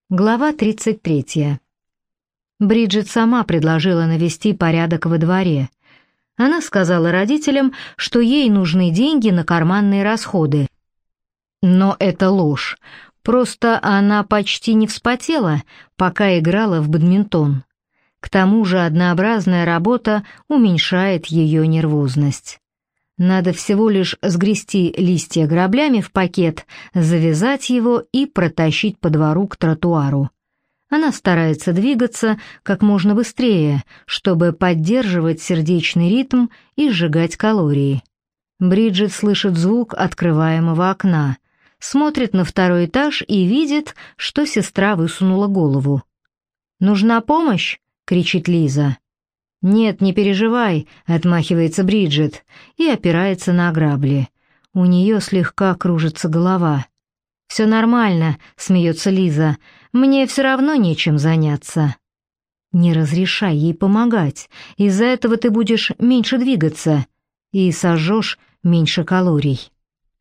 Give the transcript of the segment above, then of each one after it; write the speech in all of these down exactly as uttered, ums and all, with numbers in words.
Глава тридцать третья. Бриджит сама предложила навести порядок во дворе. Она сказала родителям, что ей нужны деньги на карманные расходы. Но это ложь. Просто она почти не вспотела, пока играла в бадминтон. К тому же однообразная работа уменьшает ее нервозность. Надо всего лишь сгрести листья граблями в пакет, завязать его и протащить по двору к тротуару. Она старается двигаться как можно быстрее, чтобы поддерживать сердечный ритм и сжигать калории. Бриджит слышит звук открываемого окна, смотрит на второй этаж и видит, что сестра высунула голову. «Нужна помощь?» — кричит Лиза. «Нет, не переживай», — отмахивается Бриджит и опирается на грабли. У нее слегка кружится голова. «Все нормально», — смеется Лиза, — «мне все равно нечем заняться». «Не разрешай ей помогать, из-за этого ты будешь меньше двигаться и сожжешь меньше калорий».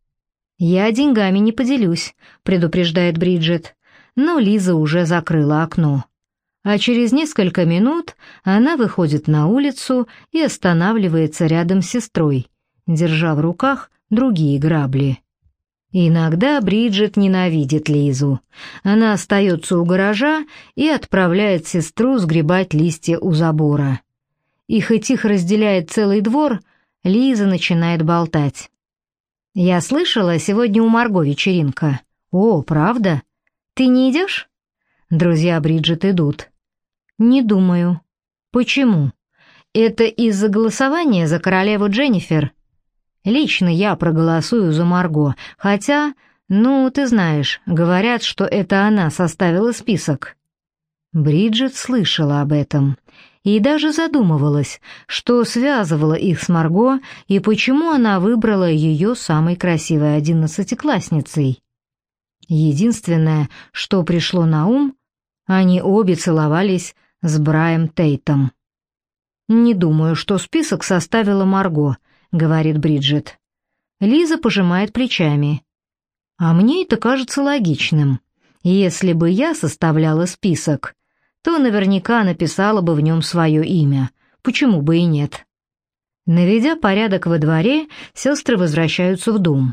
«Я деньгами не поделюсь», — предупреждает Бриджит, но Лиза уже закрыла окно. А через несколько минут она выходит на улицу и останавливается рядом с сестрой, держа в руках другие грабли. Иногда Бриджит ненавидит Лизу. Она остается у гаража и отправляет сестру сгребать листья у забора. И хоть их разделяет целый двор, Лиза начинает болтать. «Я слышала, сегодня у Марго вечеринка». «О, правда? Ты не идешь?» Друзья Бриджит идут. «Не думаю». «Почему?» «Это из-за голосования за королеву Дженнифер?» «Лично я проголосую за Марго, хотя, ну, ты знаешь, говорят, что это она составила список». Бриджит слышала об этом и даже задумывалась, что связывало их с Марго и почему она выбрала ее самой красивой одиннадцатиклассницей. Единственное, что пришло на ум, они обе целовались с Брайаном Тейтом. «Не думаю, что список составила Марго», — говорит Бриджит. Лиза пожимает плечами. «А мне это кажется логичным. Если бы я составляла список, то наверняка написала бы в нем свое имя. Почему бы и нет?» Наведя порядок во дворе, сестры возвращаются в дом.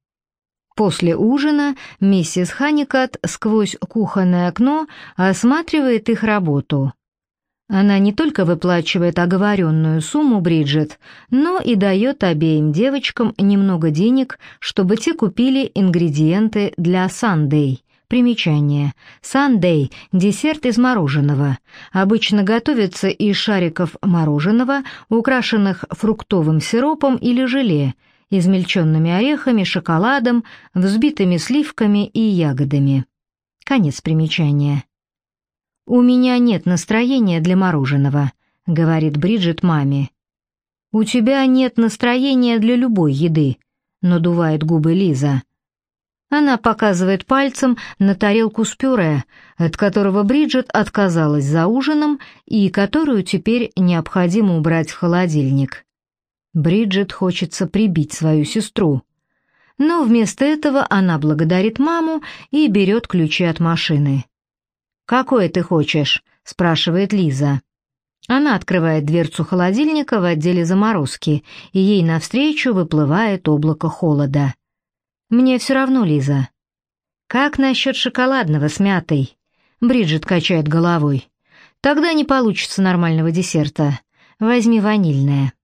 После ужина миссис Ханикат сквозь кухонное окно осматривает их работу. Она не только выплачивает оговоренную сумму Бриджит, но и дает обеим девочкам немного денег, чтобы те купили ингредиенты для сандей. Примечание. Сандей – десерт из мороженого. Обычно готовится из шариков мороженого, украшенных фруктовым сиропом или желе, измельченными орехами, шоколадом, взбитыми сливками и ягодами. Конец примечания. «У меня нет настроения для мороженого», — говорит Бриджит маме. «У тебя нет настроения для любой еды», — надувает губы Лиза. Она показывает пальцем на тарелку с пюре, от которого Бриджит отказалась за ужином и которую теперь необходимо убрать в холодильник. Бриджит хочется прибить свою сестру. Но вместо этого она благодарит маму и берет ключи от машины. «Какое ты хочешь?» — спрашивает Лиза. Она открывает дверцу холодильника в отделе заморозки, и ей навстречу выплывает облако холода. «Мне все равно, Лиза». «Как насчет шоколадного с мятой?» Бриджит качает головой. «Тогда не получится нормального десерта. Возьми ванильное».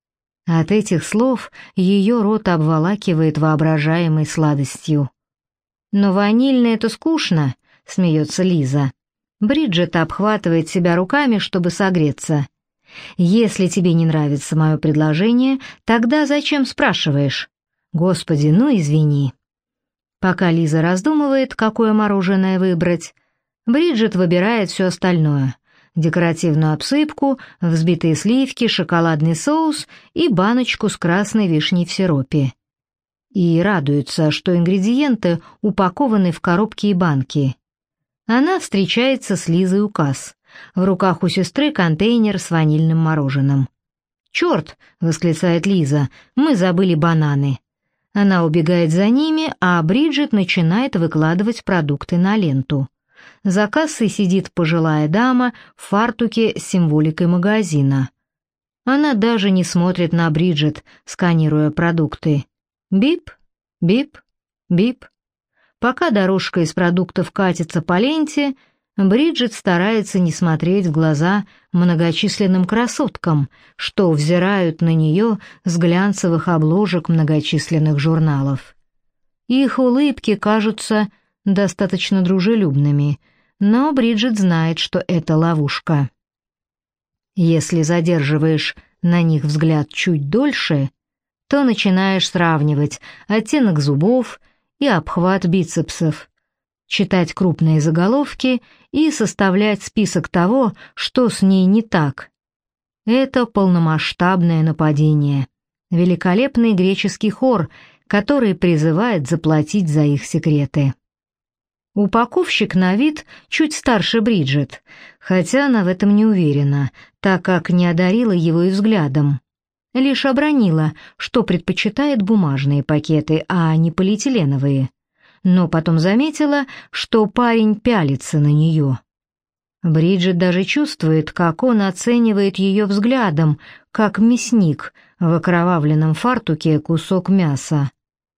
От этих слов ее рот обволакивает воображаемой сладостью. «Но ванильное — это скучно», — смеется Лиза. Бриджит обхватывает себя руками, чтобы согреться. «Если тебе не нравится мое предложение, тогда зачем спрашиваешь?» «Господи, ну извини». Пока Лиза раздумывает, какое мороженое выбрать, Бриджит выбирает все остальное. Декоративную обсыпку, взбитые сливки, шоколадный соус и баночку с красной вишней в сиропе. И радуется, что ингредиенты упакованы в коробки и банки. Она встречается с Лизой у касс. В руках у сестры контейнер с ванильным мороженым. «Черт!» — восклицает Лиза. «Мы забыли бананы». Она убегает за ними, а Бриджит начинает выкладывать продукты на ленту. За кассой сидит пожилая дама в фартуке с символикой магазина. Она даже не смотрит на Бриджит, сканируя продукты. Бип, бип, бип. Пока дорожка из продуктов катится по ленте, Бриджит старается не смотреть в глаза многочисленным красоткам, что взирают на нее с глянцевых обложек многочисленных журналов. Их улыбки кажутся достаточно дружелюбными, но Бриджит знает, что это ловушка. Если задерживаешь на них взгляд чуть дольше, то начинаешь сравнивать оттенок зубов и обхват бицепсов, читать крупные заголовки и составлять список того, что с ней не так. Это полномасштабное нападение, великолепный греческий хор, который призывает заплатить за их секреты. Упаковщик на вид чуть старше Бриджит, хотя она в этом не уверена, так как не одарила его и взглядом. Лишь обронила, что предпочитает бумажные пакеты, а не полиэтиленовые. Но потом заметила, что парень пялится на нее. Бриджит даже чувствует, как он оценивает ее взглядом, как мясник в окровавленном фартуке кусок мяса.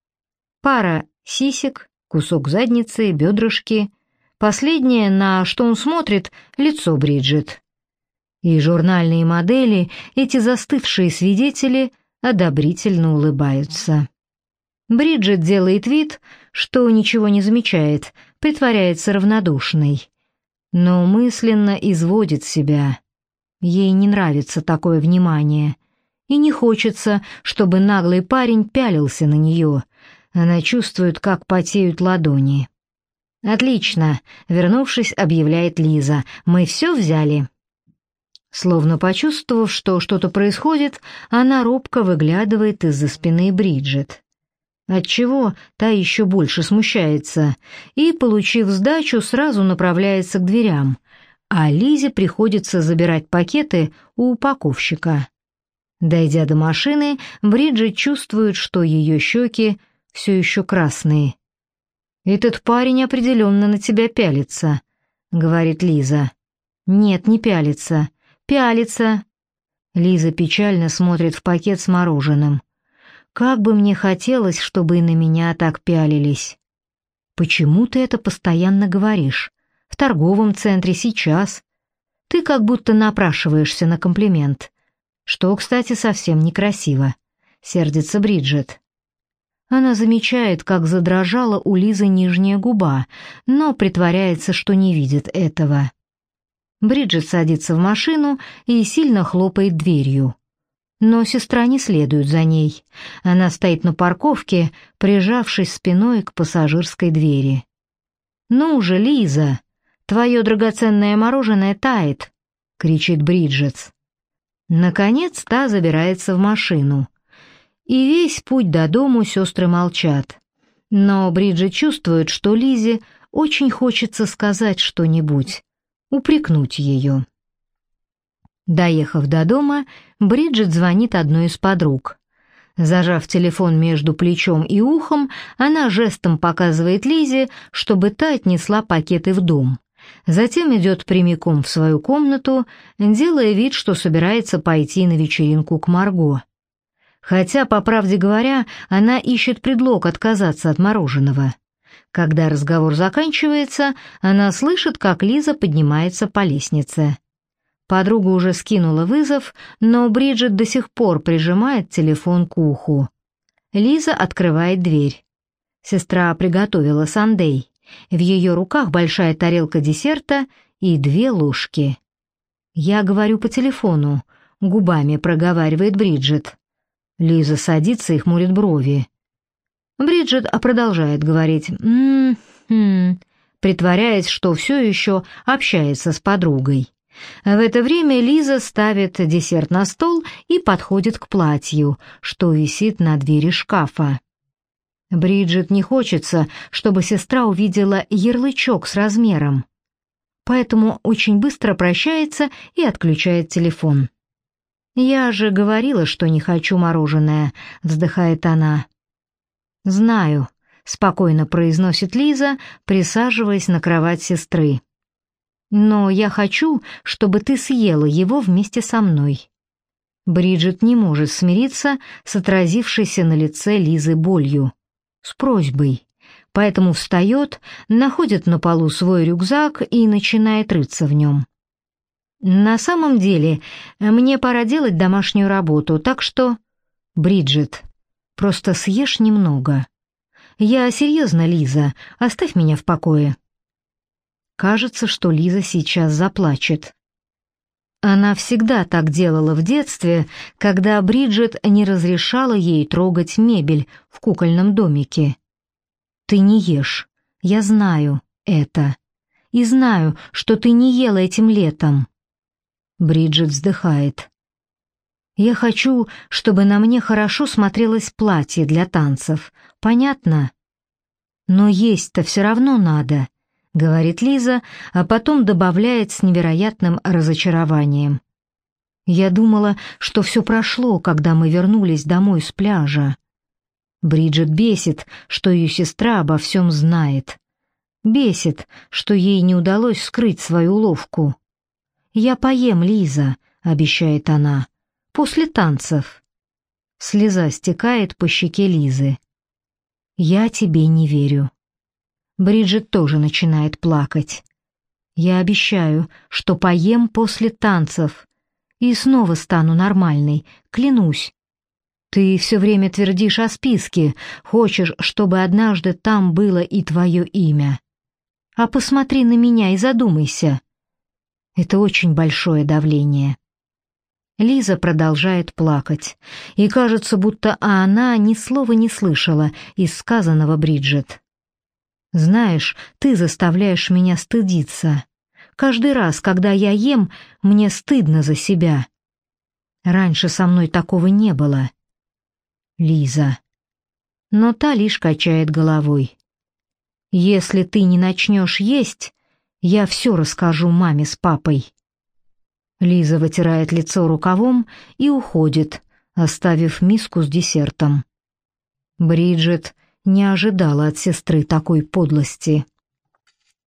Пара сисек, кусок задницы, бедрышки. Последнее, на что он смотрит, лицо Бриджит. И журнальные модели, эти застывшие свидетели, одобрительно улыбаются. Бриджит делает вид, что ничего не замечает, притворяется равнодушной. Но мысленно изводит себя. Ей не нравится такое внимание. И не хочется, чтобы наглый парень пялился на нее. Она чувствует, как потеют ладони. «Отлично», — вернувшись, объявляет Лиза. «Мы все взяли». Словно почувствовав, что что-то происходит, она робко выглядывает из-за спины Бриджит. Отчего та еще больше смущается и, получив сдачу, сразу направляется к дверям, а Лизе приходится забирать пакеты у упаковщика. Дойдя до машины, Бриджит чувствует, что ее щеки все еще красные. «Этот парень определенно на тебя пялится», — говорит Лиза. «Нет, не пялится. Пялится». Лиза печально смотрит в пакет с мороженым. «Как бы мне хотелось, чтобы и на меня так пялились». «Почему ты это постоянно говоришь? В торговом центре сейчас. Ты как будто напрашиваешься на комплимент. Что, кстати, совсем некрасиво», — сердится Бриджит. Она замечает, как задрожала у Лизы нижняя губа, но притворяется, что не видит этого. Бриджит садится в машину и сильно хлопает дверью. Но сестра не следует за ней. Она стоит на парковке, прижавшись спиной к пассажирской двери. «Ну же, Лиза, твое драгоценное мороженое тает!» — кричит Бриджит. Наконец та забирается в машину. И весь путь до дому сестры молчат. Но Бриджит чувствует, что Лизе очень хочется сказать что-нибудь, упрекнуть ее. Доехав до дома, Бриджит звонит одной из подруг. Зажав телефон между плечом и ухом, она жестом показывает Лизе, чтобы та отнесла пакеты в дом. Затем идет прямиком в свою комнату, делая вид, что собирается пойти на вечеринку к Марго. Хотя, по правде говоря, она ищет предлог отказаться от мороженого. Когда разговор заканчивается, она слышит, как Лиза поднимается по лестнице. Подруга уже скинула вызов, но Бриджит до сих пор прижимает телефон к уху. Лиза открывает дверь. Сестра приготовила сандей. В ее руках большая тарелка десерта и две ложки. «Я говорю по телефону», — губами проговаривает Бриджит. Лиза садится и хмурит брови. Бриджит продолжает говорить «м-м-м», притворяясь, что все еще общается с подругой. В это время Лиза ставит десерт на стол и подходит к платью, что висит на двери шкафа. Бриджит не хочется, чтобы сестра увидела ярлычок с размером, поэтому очень быстро прощается и отключает телефон. «Я же говорила, что не хочу мороженое», — вздыхает она. «Знаю», — спокойно произносит Лиза, присаживаясь на кровать сестры. «Но я хочу, чтобы ты съела его вместе со мной». Бриджит не может смириться с отразившейся на лице Лизы болью, с просьбой, поэтому встает, находит на полу свой рюкзак и начинает рыться в нем. «На самом деле, мне пора делать домашнюю работу, так что...» «Бриджит, просто съешь немного». «Я серьезно, Лиза, оставь меня в покое». Кажется, что Лиза сейчас заплачет. Она всегда так делала в детстве, когда Бриджит не разрешала ей трогать мебель в кукольном домике. «Ты не ешь, я знаю это, и знаю, что ты не ела этим летом». Бриджит вздыхает. «Я хочу, чтобы на мне хорошо смотрелось платье для танцев, понятно? Но есть-то все равно надо», — говорит Лиза, а потом добавляет с невероятным разочарованием. «Я думала, что все прошло, когда мы вернулись домой с пляжа». Бриджит бесит, что ее сестра обо всем знает. Бесит, что ей не удалось скрыть свою уловку. «Я поем, Лиза», — обещает она, — «после танцев». Слеза стекает по щеке Лизы. «Я тебе не верю». Бриджит тоже начинает плакать. «Я обещаю, что поем после танцев и снова стану нормальной, клянусь. Ты все время твердишь о списке, хочешь, чтобы однажды там было и твое имя. А посмотри на меня и задумайся. Это очень большое давление». Лиза продолжает плакать, и кажется, будто она ни слова не слышала из сказанного Бриджит. «Знаешь, ты заставляешь меня стыдиться. Каждый раз, когда я ем, мне стыдно за себя. Раньше со мной такого не было». Лиза. Но та лишь качает головой. «Если ты не начнешь есть, я все расскажу маме с папой». Лиза вытирает лицо рукавом и уходит, оставив миску с десертом. Бриджит не ожидала от сестры такой подлости.